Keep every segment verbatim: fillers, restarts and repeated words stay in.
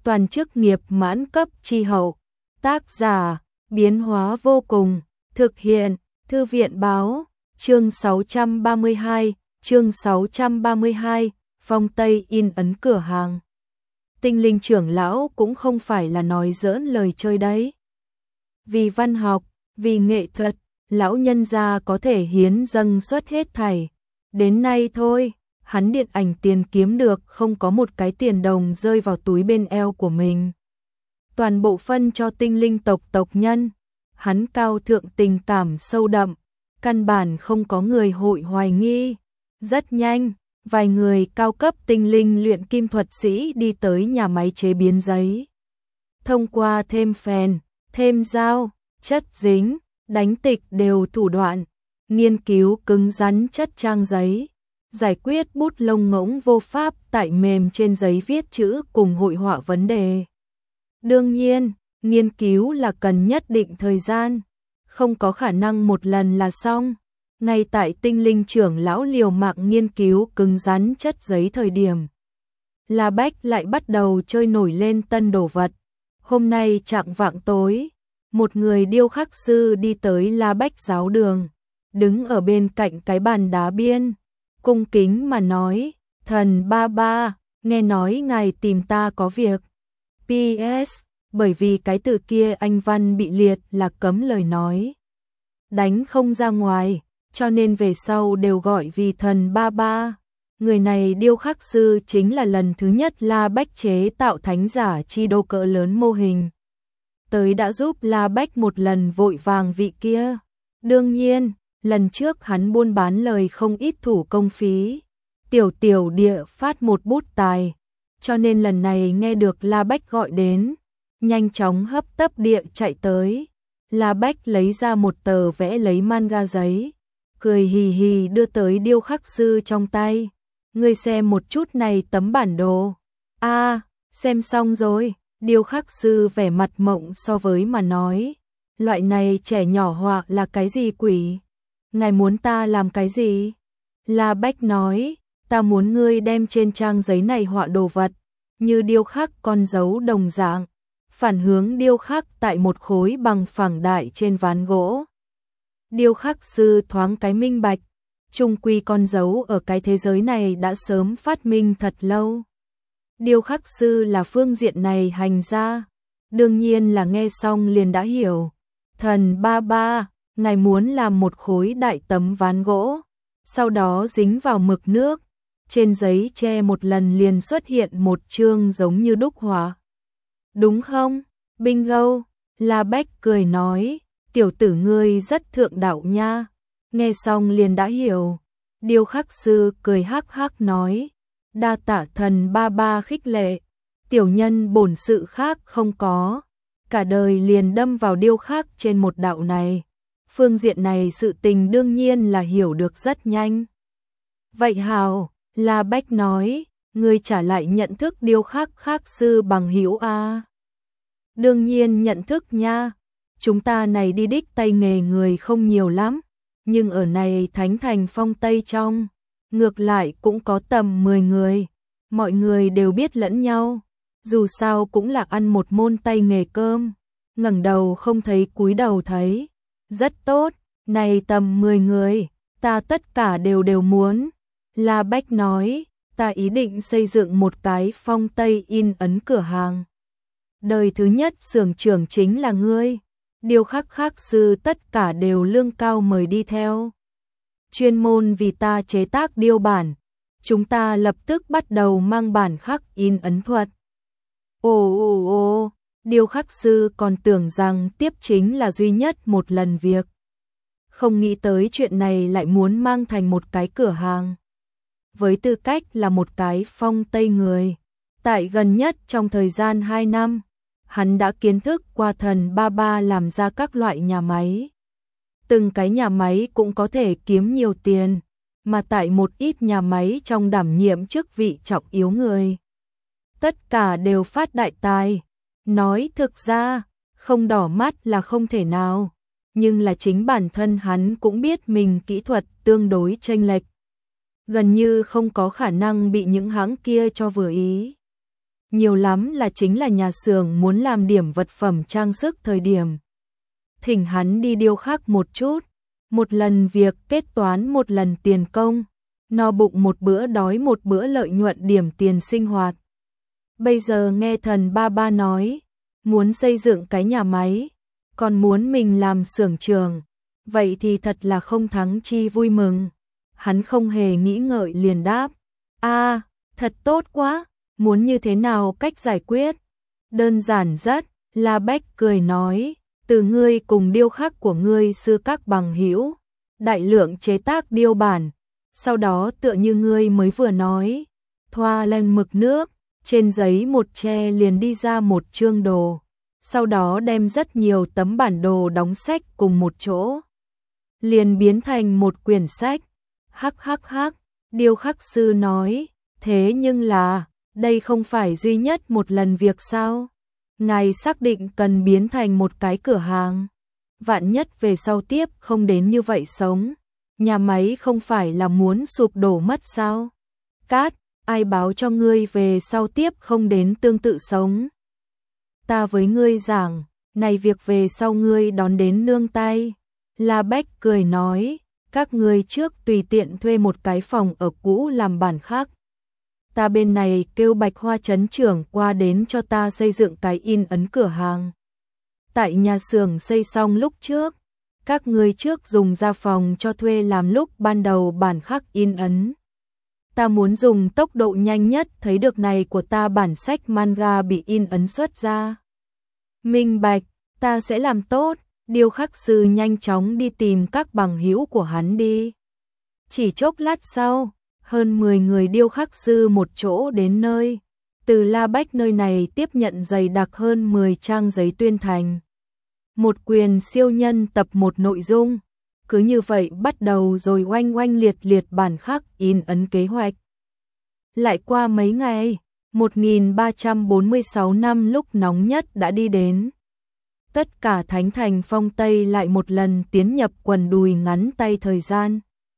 toàn chức nghiệp mãn cấp chi hậu. Tác giả, biến hóa vô cùng, thực hiện, Thư viện báo, chương sáu trăm ba mươi hai, chương sáu trăm ba mươi hai, Phong Tây in ấn cửa hàng. Tinh Linh trưởng lão cũng không phải là nói giỡn lời chơi đấy. Vì văn học, vì nghệ thuật, lão nhân gia có thể hiến dâng suốt hết thảy. Đến nay thôi, hắn điện ảnh tiền kiếm được không có một cái tiền đồng rơi vào túi bên eo của mình. Toàn bộ phân cho tinh linh tộc tộc nhân, hắn cao thượng tình cảm sâu đậm, căn bản không có người hội hoài nghi. Rất nhanh, vài người cao cấp tinh linh luyện kim thuật sĩ đi tới nhà máy chế biến giấy. Thông qua thêm phèn, thêm dao, chất dính, đánh tịch đều thủ đoạn, nghiên cứu cứng rắn chất trang giấy, giải quyết bút lông ngỗng vô pháp tại mềm trên giấy viết chữ cùng hội họa vấn đề. Đương nhiên, nghiên cứu là cần nhất định thời gian, không có khả năng một lần là xong. Ngay tại tinh linh trưởng lão liều mạng nghiên cứu cứng rắn chất giấy thời điểm, La Bách lại bắt đầu chơi nổi lên tân đồ vật. Hôm nay chạng vạng tối, một người điêu khắc sư đi tới La Bách giáo đường, đứng ở bên cạnh cái bàn đá biên, cung kính mà nói, thần ba ba, nghe nói ngài tìm ta có việc. pê ét, bởi vì cái từ kia anh văn bị liệt là cấm lời nói, đánh không ra ngoài, cho nên về sau đều gọi vì thần ba ba. Người này điêu khắc sư chính là lần thứ nhất La Bách chế tạo thánh giả chi đô cỡ lớn mô hình. Tới đã giúp La Bách một lần vội vàng vị kia. Đương nhiên, lần trước hắn buôn bán lời không ít thủ công phí. Tiểu tiểu địa phát một bút tài. Cho nên lần này nghe được La Bách gọi đến, nhanh chóng hấp tấp địa chạy tới. La Bách lấy ra một tờ vẽ lấy manga giấy, cười hì hì đưa tới điêu khắc sư trong tay. Ngươi xem một chút này tấm bản đồ. A, à, xem xong rồi. Điêu khắc sư vẻ mặt mộng so với mà nói, loại này trẻ nhỏ họa là cái gì quỷ? Ngài muốn ta làm cái gì? La Bách nói, ta muốn ngươi đem trên trang giấy này họa đồ vật, như điêu khắc con dấu đồng dạng, phản hướng điêu khắc tại một khối bằng phẳng đại trên ván gỗ. Điêu khắc sư thoáng cái minh bạch, chung quy con dấu ở cái thế giới này đã sớm phát minh thật lâu. Điêu khắc sư là phương diện này hành ra, đương nhiên là nghe xong liền đã hiểu. Thần ba ba, ngài muốn làm một khối đại tấm ván gỗ, sau đó dính vào mực nước, trên giấy che một lần liền xuất hiện một chương giống như đúc họa. Đúng không? Bingo, La Bách cười nói, tiểu tử ngươi rất thượng đạo nha. Nghe xong liền đã hiểu. Điêu khắc sư cười hắc hắc nói, đa tạ thần ba ba khích lệ, tiểu nhân bổn sự khác không có, cả đời liền đâm vào điêu khắc trên một đạo này, phương diện này sự tình đương nhiên là hiểu được rất nhanh. Vậy hào, La Bách nói, ngươi trả lại nhận thức điêu khắc khác sư bằng hữu a? Đương nhiên nhận thức nha, chúng ta này đi đích tay nghề người không nhiều lắm, nhưng ở này thánh thành Phong Tây trong, ngược lại cũng có tầm mười người, mọi người đều biết lẫn nhau, dù sao cũng là ăn một môn tay nghề cơm, ngẩng đầu không thấy cúi đầu thấy, rất tốt, này tầm mười người, ta tất cả đều đều muốn. La Bách nói, ta ý định xây dựng một cái Phong Tây in ấn cửa hàng. Đời thứ nhất xưởng trưởng chính là ngươi, điêu khắc khác sư tất cả đều lương cao mời đi theo. Chuyên môn vì ta chế tác điêu bản, chúng ta lập tức bắt đầu mang bản khắc in ấn thuật. Ồ ồ ồ, điêu khắc sư còn tưởng rằng tiếp chính là duy nhất một lần việc. Không nghĩ tới chuyện này lại muốn mang thành một cái cửa hàng. Với tư cách là một cái Phong Tây người, tại gần nhất trong thời gian hai năm, hắn đã kiến thức qua thần ba ba làm ra các loại nhà máy. Từng cái nhà máy cũng có thể kiếm nhiều tiền, mà tại một ít nhà máy trong đảm nhiệm chức vị trọng yếu người, tất cả đều phát đại tài. Nói thực ra, không đỏ mắt là không thể nào, nhưng là chính bản thân hắn cũng biết mình kỹ thuật tương đối chênh lệch, gần như không có khả năng bị những hãng kia cho vừa ý. nhiều lắm là chính là nhà xưởng muốn làm điểm vật phẩm trang sức thời điểm. Thỉnh hắn đi điêu khắc một chút, một lần việc kết toán một lần tiền công, no bụng một bữa đói một bữa lợi nhuận điểm tiền sinh hoạt. Bây giờ nghe thần ba ba nói, muốn xây dựng cái nhà máy, còn muốn mình làm xưởng trường, vậy thì thật là không thắng chi vui mừng. Hắn không hề nghĩ ngợi liền đáp, a, thật tốt quá, muốn như thế nào cách giải quyết? Đơn giản rất, La Bách cười nói, từ ngươi cùng điêu khắc của ngươi xưa các bằng hữu, đại lượng chế tác điêu bản, sau đó tựa như ngươi mới vừa nói, thoa lên mực nước, trên giấy một tre liền đi ra một chương đồ, sau đó đem rất nhiều tấm bản đồ đóng sách cùng một chỗ, liền biến thành một quyển sách. Hắc hắc hắc, điêu khắc sư nói, thế nhưng là, đây không phải duy nhất một lần việc sao? Ngài xác định cần biến thành một cái cửa hàng. Vạn nhất về sau tiếp không đến như vậy sống, nhà máy không phải là muốn sụp đổ mất sao? Cát, ai báo cho ngươi về sau tiếp không đến tương tự sống? Ta với ngươi giảng, này việc về sau ngươi đón đến nương tay. La Bách cười nói, các ngươi trước tùy tiện thuê một cái phòng ở cũ làm bản khắc. Ta bên này kêu Bạch Hoa trấn trưởng qua đến cho ta xây dựng cái in ấn cửa hàng. Tại nhà xưởng xây xong lúc trước, các ngươi trước dùng ra phòng cho thuê làm lúc ban đầu bản khắc in ấn. Ta muốn dùng tốc độ nhanh nhất thấy được này của ta bản sách manga bị in ấn xuất ra. Minh bạch, ta sẽ làm tốt. Điêu khắc sư nhanh chóng đi tìm các bằng hữu của hắn đi. Chỉ chốc lát sau, hơn mười người điêu khắc sư một chỗ đến nơi. Từ La Bách nơi này tiếp nhận dày đặc hơn mười trang giấy tuyên thành. Một quyền siêu nhân tập một nội dung. Cứ như vậy bắt đầu rồi oanh oanh liệt liệt bản khắc in ấn kế hoạch. Lại qua mấy ngày, một nghìn ba trăm bốn mươi sáu năm lúc nóng nhất đã đi đến. Tất cả thánh thành phong Tây lại một lần tiến nhập quần đùi ngắn tay thời gian.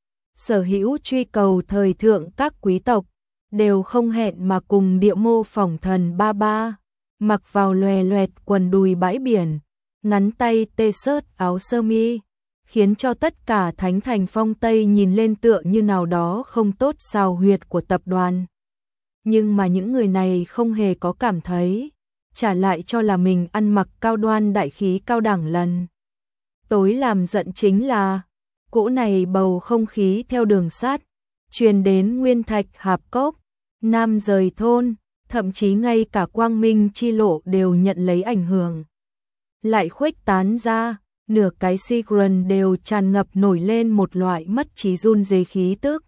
Sở hữu truy cầu thời thượng các quý tộc, đều không hẹn mà cùng địa mô phỏng thần ba ba, mặc vào lòe loẹt quần đùi bãi biển, ngắn tay t-shirt áo sơ mi, khiến cho tất cả thánh thành phong Tây nhìn lên tựa như nào đó không tốt sao huyệt của tập đoàn. Nhưng mà những người này không hề có cảm thấy, trả lại cho là mình ăn mặc cao đoan đại khí cao đẳng lần. Tối làm giận chính là, cỗ này bầu không khí theo đường sắt, truyền đến Nguyên Thạch Hạp Cốc, Nam rời thôn, thậm chí ngay cả Quang Minh chi lộ đều nhận lấy ảnh hưởng. Lại khuếch tán ra, nửa cái Sigurd đều tràn ngập nổi lên một loại mất trí run rế khí tức.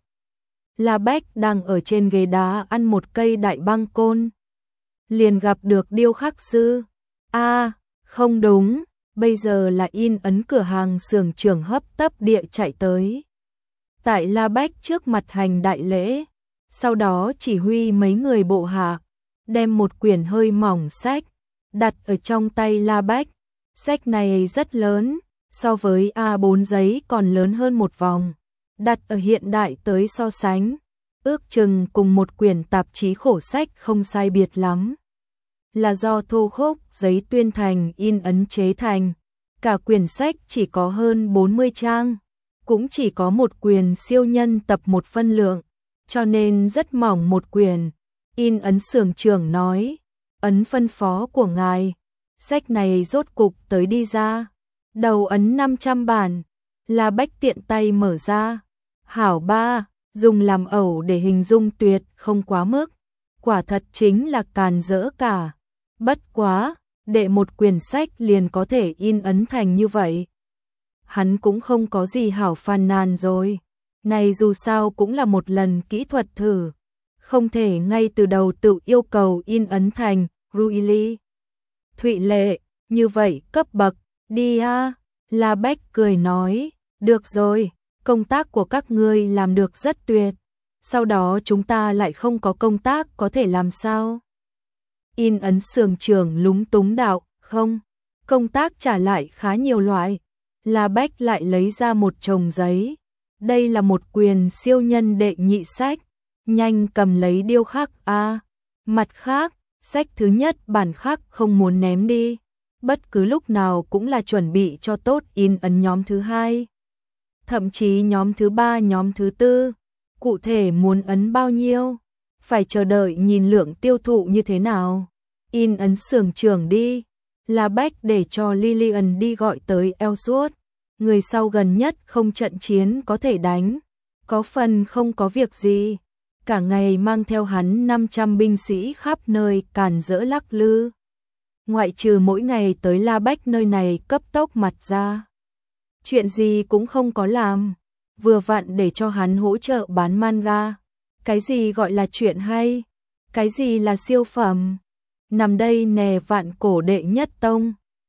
La Bách đang ở trên ghế đá ăn một cây đại băng côn. Liền gặp được điêu khắc sư. A, à, không đúng, bây giờ là in ấn cửa hàng xưởng trưởng hấp tấp địa chạy tới. Tại La Bách trước mặt hành đại lễ, sau đó chỉ huy mấy người bộ hạ, đem một quyển hơi mỏng sách, đặt ở trong tay La Bách. Sách này rất lớn, so với A bốn giấy còn lớn hơn một vòng, đặt ở hiện đại tới so sánh, ước chừng cùng một quyển tạp chí khổ sách không sai biệt lắm. Là do thô khốc giấy tuyên thành in ấn chế thành, cả quyển sách chỉ có hơn bốn mươi trang, cũng chỉ có một quyển siêu nhân tập một phân lượng, cho nên rất mỏng một quyển. In ấn xưởng trưởng nói, ấn phân phó của ngài, sách này rốt cục tới đi ra, đầu ấn năm trăm bản, La Bách tiện tay mở ra. Hảo ba, dùng làm ẩu để hình dung tuyệt không quá mức, quả thật chính là càn rỡ cả. Bất quá, để một quyển sách liền có thể in ấn thành như vậy. Hắn cũng không có gì hảo phàn nàn rồi. Này dù sao cũng là một lần kỹ thuật thử. Không thể ngay từ đầu tự yêu cầu in ấn thành, Ruili. Thụy Lệ, như vậy cấp bậc, đi a. La Bách cười nói, được rồi, công tác của các ngươi làm được rất tuyệt. Sau đó chúng ta lại không có công tác có thể làm sao? In ấn xưởng trưởng lúng túng đạo, không, công tác trả lại khá nhiều loại. La Bách lại lấy ra một chồng giấy. Đây là một quyền siêu nhân đệ nhị sách, nhanh cầm lấy điêu khắc a. À, mặt khác, Sách thứ nhất bản khác không muốn ném đi, bất cứ lúc nào cũng là chuẩn bị cho tốt in ấn nhóm thứ hai, thậm chí nhóm thứ ba, nhóm thứ tư. Cụ thể muốn ấn bao nhiêu, phải chờ đợi nhìn lượng tiêu thụ như thế nào. In ấn xưởng trưởng đi, La Bách để cho Lillian đi gọi tới Ellsworth, người sau gần nhất không trận chiến có thể đánh, có phần không có việc gì, cả ngày mang theo hắn năm trăm binh sĩ khắp nơi càn rỡ lắc lư. Ngoại trừ mỗi ngày tới La Bách nơi này cấp tốc mặt ra, chuyện gì cũng không có làm, vừa vặn để cho hắn hỗ trợ bán manga. Cái gì gọi là chuyện hay, cái gì là siêu phẩm, nằm đây nè vạn cổ đệ nhất tông.